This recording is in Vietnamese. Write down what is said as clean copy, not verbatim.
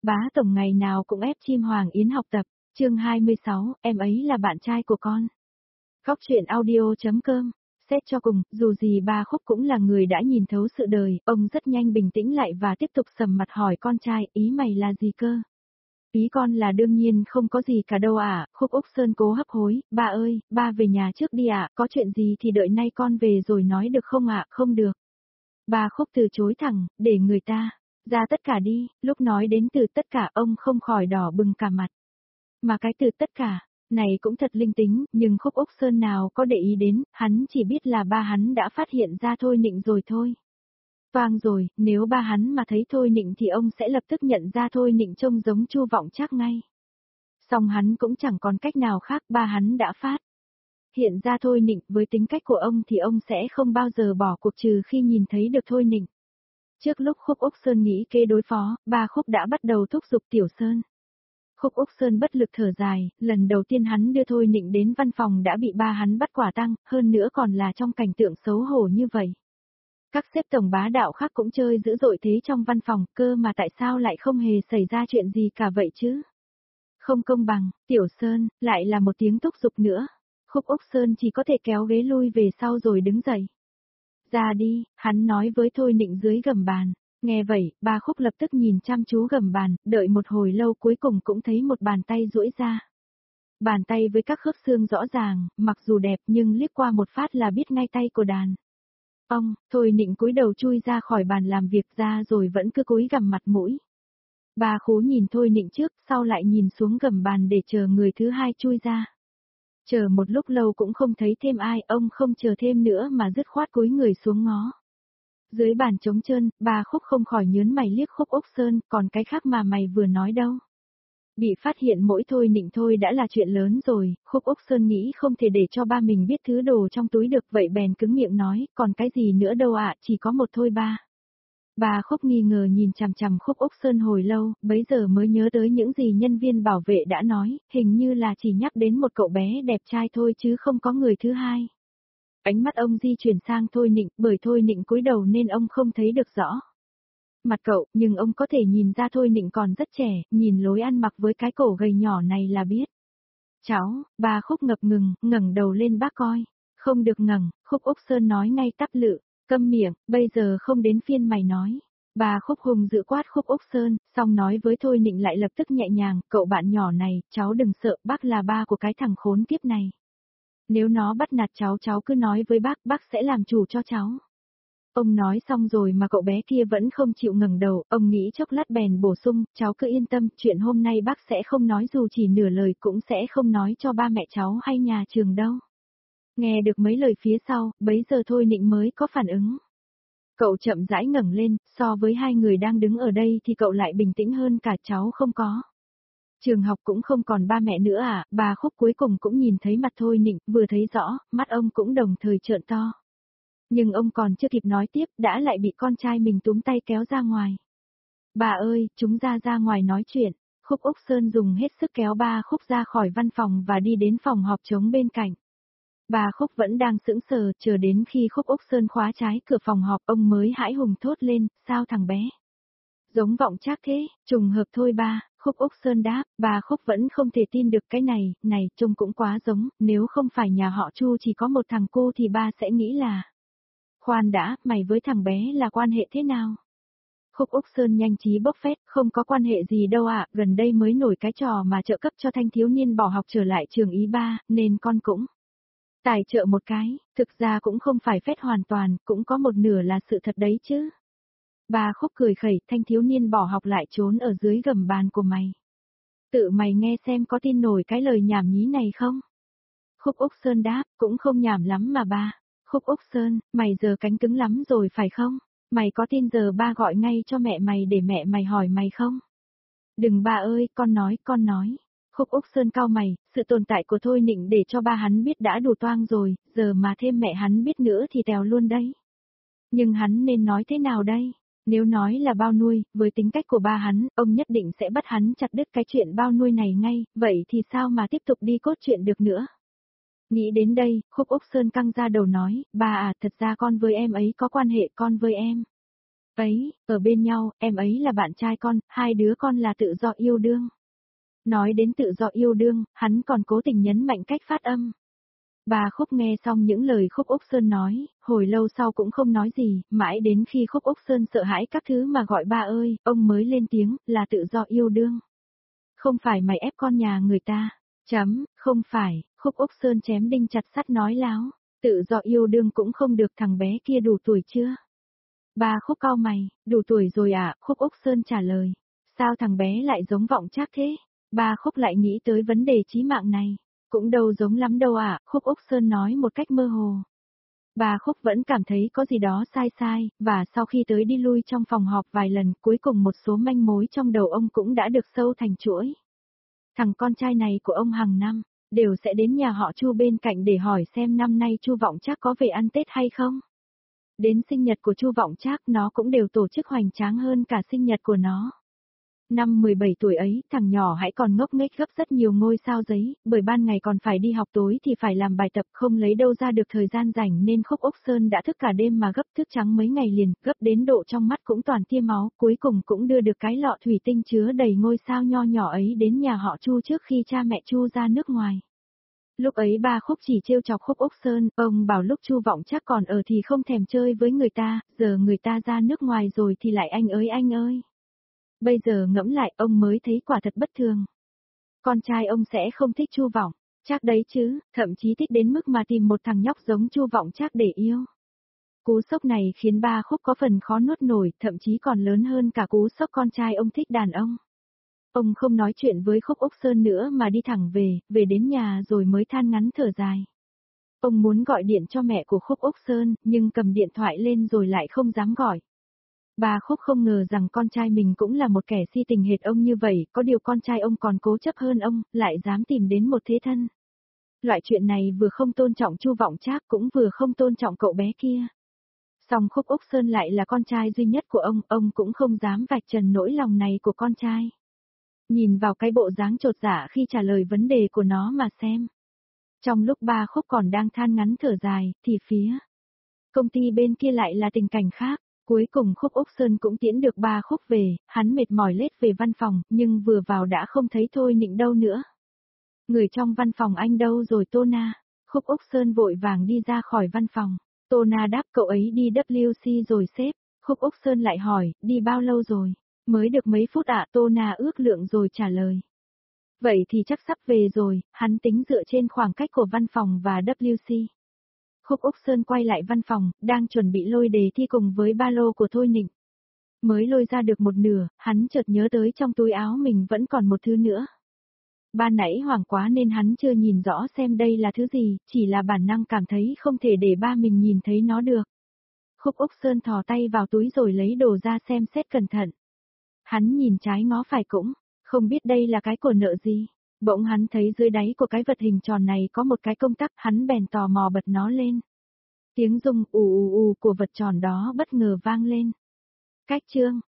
Bá tổng ngày nào cũng ép chim Hoàng Yến học tập, chương 26, em ấy là bạn trai của con. Góc truyện audio.com. Xét cho cùng, dù gì bà Khúc cũng là người đã nhìn thấu sự đời, ông rất nhanh bình tĩnh lại và tiếp tục sầm mặt hỏi con trai, ý mày là gì cơ? Ý con là đương nhiên không có gì cả đâu ạ. Khúc Úc Sơn cố hấp hối, ba ơi, ba về nhà trước đi ạ, có chuyện gì thì đợi nay con về rồi nói được không ạ, không được. Bà Khúc từ chối thẳng, để người ta ra tất cả đi, lúc nói đến từ tất cả ông không khỏi đỏ bừng cả mặt. Mà cái từ tất cả này cũng thật linh tính, nhưng Khúc Úc Sơn nào có để ý đến, hắn chỉ biết là ba hắn đã phát hiện ra Thôi Nịnh rồi thôi. Toang rồi, nếu ba hắn mà thấy Thôi Nịnh thì ông sẽ lập tức nhận ra Thôi Nịnh trông giống Chu Vọng Trác ngay. Song hắn cũng chẳng còn cách nào khác, ba hắn đã phát hiện ra Thôi Nịnh, với tính cách của ông thì ông sẽ không bao giờ bỏ cuộc trừ khi nhìn thấy được Thôi Nịnh. Trước lúc Khúc Úc Sơn nghĩ kế đối phó, ba Khúc đã bắt đầu thúc giục Tiểu Sơn. Khúc Úc Sơn bất lực thở dài, lần đầu tiên hắn đưa Thôi Nịnh đến văn phòng đã bị ba hắn bắt quả tang, hơn nữa còn là trong cảnh tượng xấu hổ như vậy. Các sếp tổng bá đạo khác cũng chơi dữ dội thế trong văn phòng, cơ mà tại sao lại không hề xảy ra chuyện gì cả vậy chứ? Không công bằng, Tiểu Sơn, lại là một tiếng thúc giục nữa. Khúc Úc Sơn chỉ có thể kéo ghế lui về sau rồi đứng dậy. Ra đi, hắn nói với Thôi Nịnh dưới gầm bàn. Nghe vậy, ba Khúc lập tức nhìn chăm chú gầm bàn, đợi một hồi lâu cuối cùng cũng thấy một bàn tay duỗi ra. Bàn tay với các khớp xương rõ ràng, mặc dù đẹp nhưng liếc qua một phát là biết ngay tay của đàn. Ông, Thôi Nịnh cúi đầu chui ra khỏi bàn làm việc ra rồi vẫn cứ cúi gằm mặt mũi. Bà Khú nhìn Thôi Nịnh trước, sau lại nhìn xuống gầm bàn để chờ người thứ hai chui ra. Chờ một lúc lâu cũng không thấy thêm ai, ông không chờ thêm nữa mà dứt khoát cúi người xuống ngó. Dưới bàn trống trơn, bà Khúc không khỏi nhớn mày liếc Khúc Úc Sơn, còn cái khác mà mày vừa nói đâu. Bị phát hiện mỗi Thôi Nịnh thôi đã là chuyện lớn rồi, Khúc Úc Sơn nghĩ không thể để cho ba mình biết thứ đồ trong túi được, vậy bèn cứng miệng nói, còn cái gì nữa đâu ạ, chỉ có một thôi ba. Bà Khúc nghi ngờ nhìn chằm chằm Khúc Úc Sơn hồi lâu, bấy giờ mới nhớ tới những gì nhân viên bảo vệ đã nói, hình như là chỉ nhắc đến một cậu bé đẹp trai thôi chứ không có người thứ hai. Ánh mắt ông di chuyển sang Thôi Nịnh, bởi Thôi Nịnh cúi đầu nên ông không thấy được rõ mặt cậu, nhưng ông có thể nhìn ra Thôi Nịnh còn rất trẻ, nhìn lối ăn mặc với cái cổ gầy nhỏ này là biết. Cháu, bà Khúc ngập ngừng, ngẩng đầu lên bác coi. Không được ngẩng, Khúc Úc Sơn nói ngay tắp lự, câm miệng, bây giờ không đến phiên mày nói. Bà Khúc hùng dữ quát Khúc Úc Sơn, xong nói với Thôi Nịnh lại lập tức nhẹ nhàng, cậu bạn nhỏ này, cháu đừng sợ, bác là ba của cái thằng khốn kiếp này. Nếu nó bắt nạt cháu cứ nói với bác sẽ làm chủ cho cháu. Ông nói xong rồi mà cậu bé kia vẫn không chịu ngẩng đầu, ông nghĩ chốc lát bèn bổ sung, cháu cứ yên tâm, chuyện hôm nay bác sẽ không nói dù chỉ nửa lời, cũng sẽ không nói cho ba mẹ cháu hay nhà trường đâu. Nghe được mấy lời phía sau, bấy giờ Thôi Nịnh mới có phản ứng. Cậu chậm rãi ngẩng lên, so với hai người đang đứng ở đây thì cậu lại bình tĩnh hơn cả, cháu không có. Trường học cũng không còn ba mẹ nữa à, bà Khúc cuối cùng cũng nhìn thấy mặt Thôi Nịnh, vừa thấy rõ, mắt ông cũng đồng thời trợn to. Nhưng ông còn chưa kịp nói tiếp, đã lại bị con trai mình túm tay kéo ra ngoài. Bà ơi, chúng ra ngoài nói chuyện. Khúc Úc Sơn dùng hết sức kéo ba Khúc ra khỏi văn phòng và đi đến phòng họp trống bên cạnh. Bà Khúc vẫn đang sững sờ, chờ đến khi Khúc Úc Sơn khóa trái cửa phòng họp ông mới hãi hùng thốt lên, sao thằng bé? Giống Vọng Trác thế, trùng hợp thôi ba, Khúc Úc Sơn đáp, bà Khúc vẫn không thể tin được cái này, trông cũng quá giống, nếu không phải nhà họ Chu chỉ có một thằng cô thì ba sẽ nghĩ là... Khoan đã, mày với thằng bé là quan hệ thế nào? Khúc Úc Sơn nhanh trí bốc phét, không có quan hệ gì đâu ạ, gần đây mới nổi cái trò mà trợ cấp cho thanh thiếu niên bỏ học trở lại trường ý ba, nên con cũng tài trợ một cái, thực ra cũng không phải phét hoàn toàn, cũng có một nửa là sự thật đấy chứ. Bà Khúc cười khẩy, thanh thiếu niên bỏ học lại trốn ở dưới gầm bàn của mày. Tự mày nghe xem có tin nổi cái lời nhảm nhí này không? Khúc Úc Sơn đáp, cũng không nhảm lắm mà ba. Khúc Úc Sơn, mày giờ cánh cứng lắm rồi phải không? Mày có tin giờ ba gọi ngay cho mẹ mày để mẹ mày hỏi mày không? Đừng ba ơi, con nói. Khúc Úc Sơn cau mày, sự tồn tại của Thôi Nịnh để cho ba hắn biết đã đủ toang rồi, giờ mà thêm mẹ hắn biết nữa thì tèo luôn đấy. Nhưng hắn nên nói thế nào đây? Nếu nói là bao nuôi, với tính cách của ba hắn, ông nhất định sẽ bắt hắn chặt đứt cái chuyện bao nuôi này ngay, vậy thì sao mà tiếp tục đi cốt chuyện được nữa? Nghĩ đến đây, Khúc Úc Sơn căng ra đầu nói, ba à, thật ra con với em ấy có quan hệ, con với em Ấy, ở bên nhau, em ấy là bạn trai con, hai đứa con là tự do yêu đương. Nói đến tự do yêu đương, hắn còn cố tình nhấn mạnh cách phát âm. Bà Khúc nghe xong những lời Khúc Úc Sơn nói, hồi lâu sau cũng không nói gì, mãi đến khi Khúc Úc Sơn sợ hãi các thứ mà gọi ba ơi, ông mới lên tiếng, là tự do yêu đương. Không phải mày ép con nhà người ta. Không phải, Khúc Úc Sơn chém đinh chặt sắt nói láo, tự do yêu đương cũng không được, thằng bé kia đủ tuổi chưa? Ba Khúc cau mày, đủ tuổi rồi à, Khúc Úc Sơn trả lời. Sao thằng bé lại giống Vọng Trác thế? Ba Khúc lại nghĩ tới vấn đề chí mạng này. Cũng đâu giống lắm đâu à, Khúc Úc Sơn nói một cách mơ hồ. Bà Khúc vẫn cảm thấy có gì đó sai sai, và sau khi tới đi lui trong phòng họp vài lần, cuối cùng một số manh mối trong đầu ông cũng đã được sâu thành chuỗi. Thằng con trai này của ông hàng năm, đều sẽ đến nhà họ Chu bên cạnh để hỏi xem năm nay Chu Vọng Trác có về ăn Tết hay không. Đến sinh nhật của Chu Vọng Trác nó cũng đều tổ chức hoành tráng hơn cả sinh nhật của nó. Năm 17 tuổi ấy, thằng nhỏ hãy còn ngốc nghếch gấp rất nhiều ngôi sao giấy, bởi ban ngày còn phải đi học, tối thì phải làm bài tập, không lấy đâu ra được thời gian rảnh nên Khúc Úc Sơn đã thức cả đêm mà gấp, thức trắng mấy ngày liền, gấp đến độ trong mắt cũng toàn tia máu, cuối cùng cũng đưa được cái lọ thủy tinh chứa đầy ngôi sao nho nhỏ ấy đến nhà họ Chu trước khi cha mẹ Chu ra nước ngoài. Lúc ấy ba Khúc chỉ trêu chọc Khúc Úc Sơn, ông bảo lúc Chu Vọng Trác còn ở thì không thèm chơi với người ta, giờ người ta ra nước ngoài rồi thì lại anh ơi anh ơi. Bây giờ ngẫm lại ông mới thấy quả thật bất thường. Con trai ông sẽ không thích Chu Vọng Trác đấy chứ, thậm chí thích đến mức mà tìm một thằng nhóc giống Chu Vọng Trác để yêu. Cú sốc này khiến ba Khúc có phần khó nuốt nổi, thậm chí còn lớn hơn cả cú sốc con trai ông thích đàn ông. Ông không nói chuyện với Khúc Úc Sơn nữa mà đi thẳng về đến nhà rồi mới than ngắn thở dài. Ông muốn gọi điện cho mẹ của Khúc Úc Sơn, nhưng cầm điện thoại lên rồi lại không dám gọi. Bà Khúc không ngờ rằng con trai mình cũng là một kẻ si tình hệt ông như vậy, có điều con trai ông còn cố chấp hơn ông, lại dám tìm đến một thế thân. Loại chuyện này vừa không tôn trọng Chu Vọng Trác cũng vừa không tôn trọng cậu bé kia. Song Khúc Úc Sơn lại là con trai duy nhất của ông cũng không dám vạch trần nỗi lòng này của con trai. Nhìn vào cái bộ dáng chột dạ khi trả lời vấn đề của nó mà xem. Trong lúc ba Khúc còn đang than ngắn thở dài, thì phía công ty bên kia lại là tình cảnh khác. Cuối cùng Khúc Úc Sơn cũng tiễn được ba Khúc về, hắn mệt mỏi lết về văn phòng, nhưng vừa vào đã không thấy Thôi Nịnh đâu nữa. Người trong văn phòng anh đâu rồi Tô Na? Khúc Úc Sơn vội vàng đi ra khỏi văn phòng. Tô Na đáp cậu ấy đi WC rồi sếp. Khúc Úc Sơn lại hỏi, đi bao lâu rồi? Mới được mấy phút ạ, Tô Na ước lượng rồi trả lời. Vậy thì chắc sắp về rồi, hắn tính dựa trên khoảng cách của văn phòng và WC. Khúc Úc Sơn quay lại văn phòng, đang chuẩn bị lôi đề thi cùng với ba lô của Thôi Nịnh. Mới lôi ra được một nửa, hắn chợt nhớ tới trong túi áo mình vẫn còn một thứ nữa. Ban nãy hoảng quá nên hắn chưa nhìn rõ xem đây là thứ gì, chỉ là bản năng cảm thấy không thể để ba mình nhìn thấy nó được. Khúc Úc Sơn thò tay vào túi rồi lấy đồ ra xem xét cẩn thận. Hắn nhìn trái ngó phải cũng, không biết đây là cái của nợ gì. Bỗng hắn thấy dưới đáy của cái vật hình tròn này có một cái công tắc, hắn bèn tò mò bật nó lên. Tiếng rung ù ù ù của vật tròn đó bất ngờ vang lên. Cách chương